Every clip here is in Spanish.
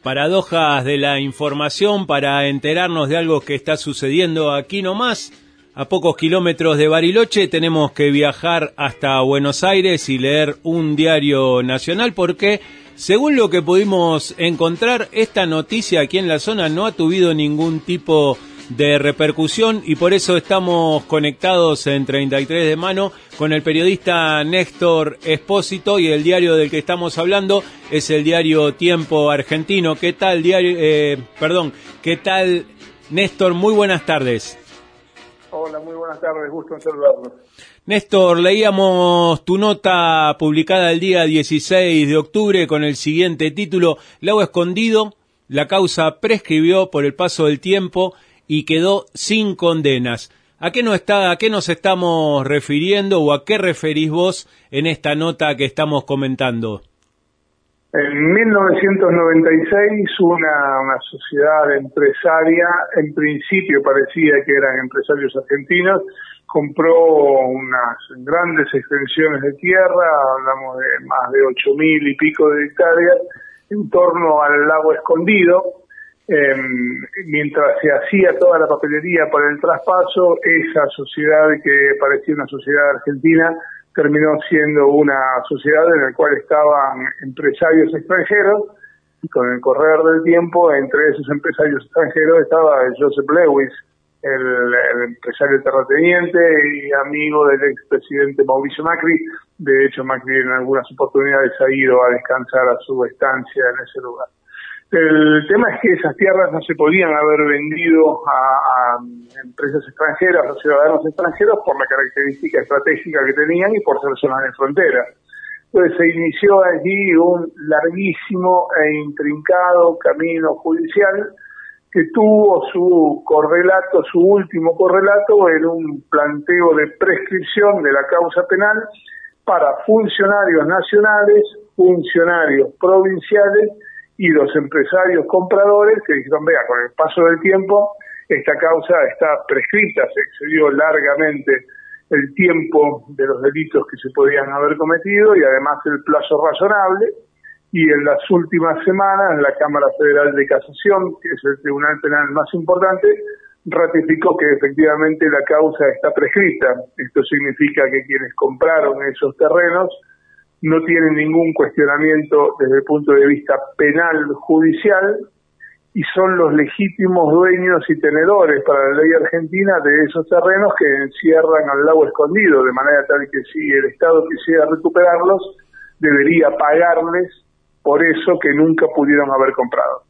Paradojas de la información para enterarnos de algo que está sucediendo aquí nomás. A pocos kilómetros de Bariloche tenemos que viajar hasta Buenos Aires y leer un diario nacional porque, según lo que pudimos encontrar, esta noticia aquí en la zona no ha tenido ningún tipo de repercusión y por eso estamos conectados en 33 de mano con el periodista Néstor Espósito y el diario del que estamos hablando es el diario Tiempo Argentino. ¿Qué tal, ¿Qué tal, Néstor? Muy buenas tardes. Hola, muy buenas tardes, gusto en saludarlos. Néstor, leíamos tu nota publicada el día 16 de octubre con el siguiente título: Lago Escondido, la causa prescribió por el paso del tiempo y quedó sin condenas. ¿A qué nos estamos refiriendo o a qué referís vos en esta nota que estamos comentando? En 1996 una sociedad empresaria, en principio parecía que eran empresarios argentinos, compró unas grandes extensiones de tierra, hablamos de más de 8.000 y pico de hectáreas, en torno al lago Escondido. Mientras se hacía toda la papelería para el traspaso, esa sociedad que parecía una sociedad argentina terminó siendo una sociedad en la cual estaban empresarios extranjeros, y con el correr del tiempo, entre esos empresarios extranjeros estaba Joseph Lewis, el empresario terrateniente y amigo del expresidente Mauricio Macri. De hecho, Macri en algunas oportunidades ha ido a descansar a su estancia en ese lugar. El tema es que esas tierras no se podían haber vendido a empresas extranjeras, a ciudadanos extranjeros, por la característica estratégica que tenían y por ser zonas de frontera. Entonces se inició allí un larguísimo e intrincado camino judicial que tuvo su correlato, su último correlato, en un planteo de prescripción de la causa penal para funcionarios nacionales, funcionarios provinciales y los empresarios compradores que dijeron, vea, con el paso del tiempo esta causa está prescrita, se excedió largamente el tiempo de los delitos que se podían haber cometido y además el plazo razonable, y en las últimas semanas la Cámara Federal de Casación, que es el tribunal penal más importante, ratificó que efectivamente la causa está prescrita. Esto significa que quienes compraron esos terrenos no tienen ningún cuestionamiento desde el punto de vista penal judicial y son los legítimos dueños y tenedores para la ley argentina de esos terrenos que encierran al lago Escondido, de manera tal que si el Estado quisiera recuperarlos, debería pagarles por eso que nunca pudieron haber comprado.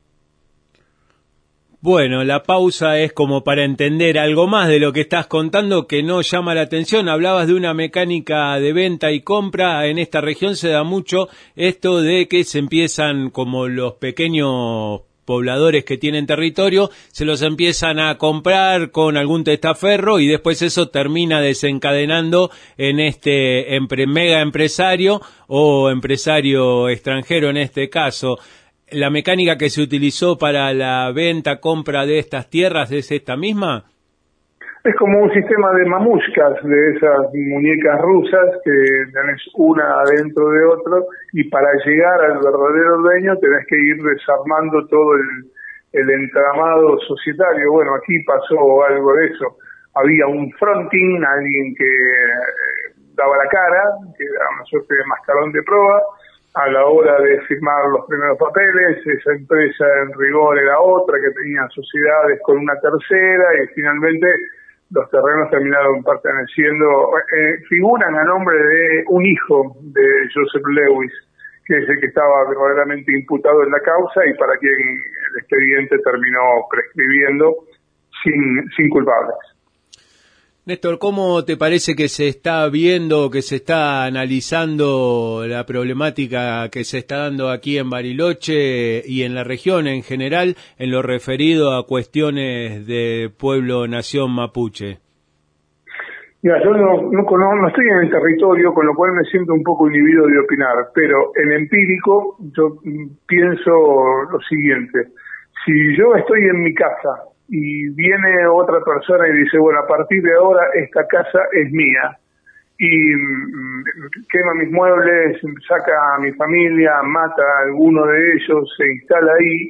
Bueno, la pausa es como para entender algo más de lo que estás contando que no llama la atención. Hablabas de una mecánica de venta y compra. En esta región se da mucho esto de que se empiezan, como los pequeños pobladores que tienen territorio, se los empiezan a comprar con algún testaferro y después eso termina desencadenando en este mega empresario o empresario extranjero en este caso. ¿La mecánica que se utilizó para la venta, compra de estas tierras es esta misma? Es como un sistema de mamushkas, de esas muñecas rusas que tenés una adentro de otro y para llegar al verdadero dueño tenés que ir desarmando todo el entramado societario. Bueno, aquí pasó algo de eso. Había un fronting, alguien que daba la cara, que era una suerte de mascarón de prueba. A la hora de firmar los primeros papeles, esa empresa en rigor era otra, que tenía sociedades con una tercera, y finalmente los terrenos terminaron perteneciendo, figuran a nombre de un hijo de Joseph Lewis, que es el que estaba verdaderamente imputado en la causa y para quien el expediente terminó prescribiendo sin culpables. Néstor, ¿cómo te parece que se está viendo, que se está analizando la problemática que se está dando aquí en Bariloche y en la región en general en lo referido a cuestiones de pueblo-nación mapuche? Mira, yo no estoy en el territorio, con lo cual me siento un poco inhibido de opinar, pero en empírico yo pienso lo siguiente: si yo estoy en mi casa y viene otra persona y dice, bueno, a partir de ahora esta casa es mía, y quema mis muebles, saca a mi familia, mata a alguno de ellos, se instala ahí,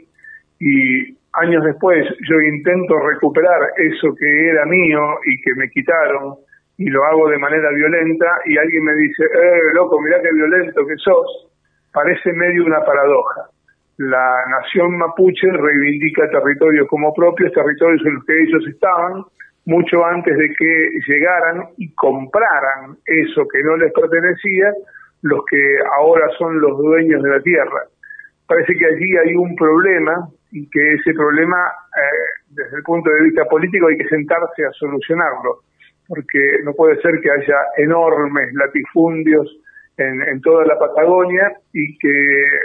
y años después yo intento recuperar eso que era mío y que me quitaron, y lo hago de manera violenta, y alguien me dice, loco, mirá qué violento que sos. Parece medio una paradoja. La nación mapuche reivindica territorios como propios, territorios en los que ellos estaban, mucho antes de que llegaran y compraran eso que no les pertenecía, los que ahora son los dueños de la tierra. Parece que allí hay un problema, y que ese problema, desde el punto de vista político, hay que sentarse a solucionarlo, porque no puede ser que haya enormes latifundios en toda la Patagonia y que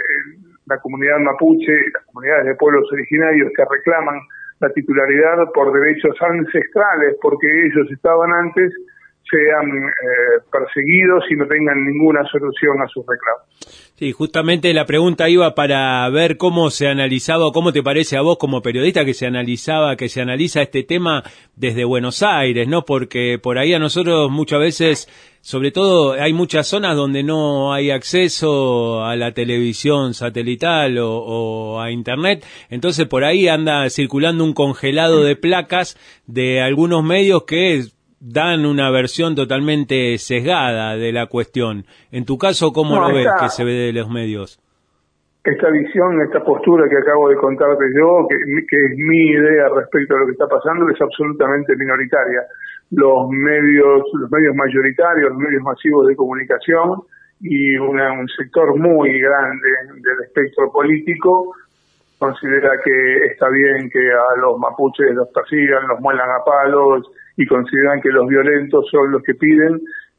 la comunidad mapuche, las comunidades de pueblos originarios que reclaman la titularidad por derechos ancestrales, porque ellos estaban antes, sean perseguidos y no tengan ninguna solución a sus reclamos. Sí, justamente la pregunta iba para ver cómo se analizaba, o cómo te parece a vos como periodista que se analiza este tema desde Buenos Aires, ¿no? Porque por ahí a nosotros muchas veces, sobre todo, hay muchas zonas donde no hay acceso a la televisión satelital o a internet, entonces por ahí anda circulando un congelado de placas de algunos medios que dan una versión totalmente sesgada de la cuestión. En tu caso, ¿cómo lo ves que se ve de los medios? Esta visión, esta postura que acabo de contarte yo, que es mi idea respecto a lo que está pasando, es absolutamente minoritaria. Los medios mayoritarios, los medios masivos de comunicación y un sector muy grande del espectro político considera que está bien que a los mapuches los persigan, los muelan a palos, y consideran que los violentos son los que piden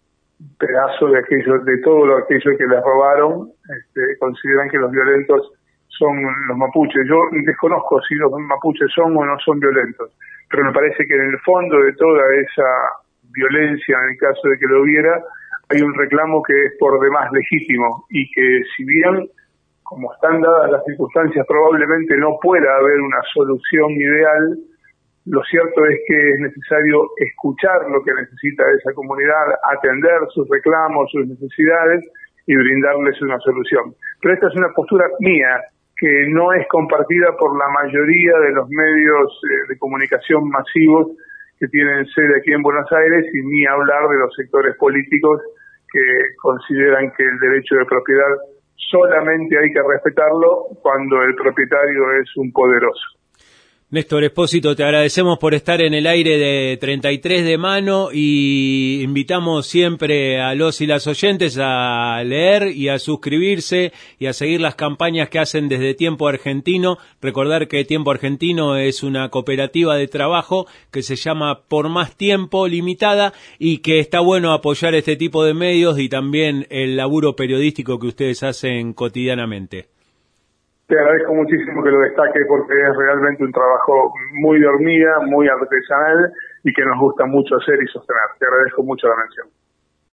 pedazo de todo aquello que les robaron. Consideran que los violentos son los mapuches. Yo desconozco si los mapuches son o no son violentos, pero me parece que en el fondo de toda esa violencia, en el caso de que lo hubiera, hay un reclamo que es por demás legítimo, y que si bien, como están dadas las circunstancias, probablemente no pueda haber una solución ideal, lo cierto es que es necesario escuchar lo que necesita esa comunidad, atender sus reclamos, sus necesidades y brindarles una solución. Pero esta es una postura mía, que no es compartida por la mayoría de los medios de comunicación masivos que tienen sede aquí en Buenos Aires, y ni hablar de los sectores políticos que consideran que el derecho de propiedad solamente hay que respetarlo cuando el propietario es un poderoso. Néstor Espósito, te agradecemos por estar en el aire de 33 de mano, y invitamos siempre a los y las oyentes a leer y a suscribirse y a seguir las campañas que hacen desde Tiempo Argentino. Recordar que Tiempo Argentino es una cooperativa de trabajo que se llama Por Más Tiempo Limitada, y que está bueno apoyar este tipo de medios y también el laburo periodístico que ustedes hacen cotidianamente. Te agradezco muchísimo que lo destaque, porque es realmente un trabajo muy de hormiga, muy artesanal, y que nos gusta mucho hacer y sostener. Te agradezco mucho la mención.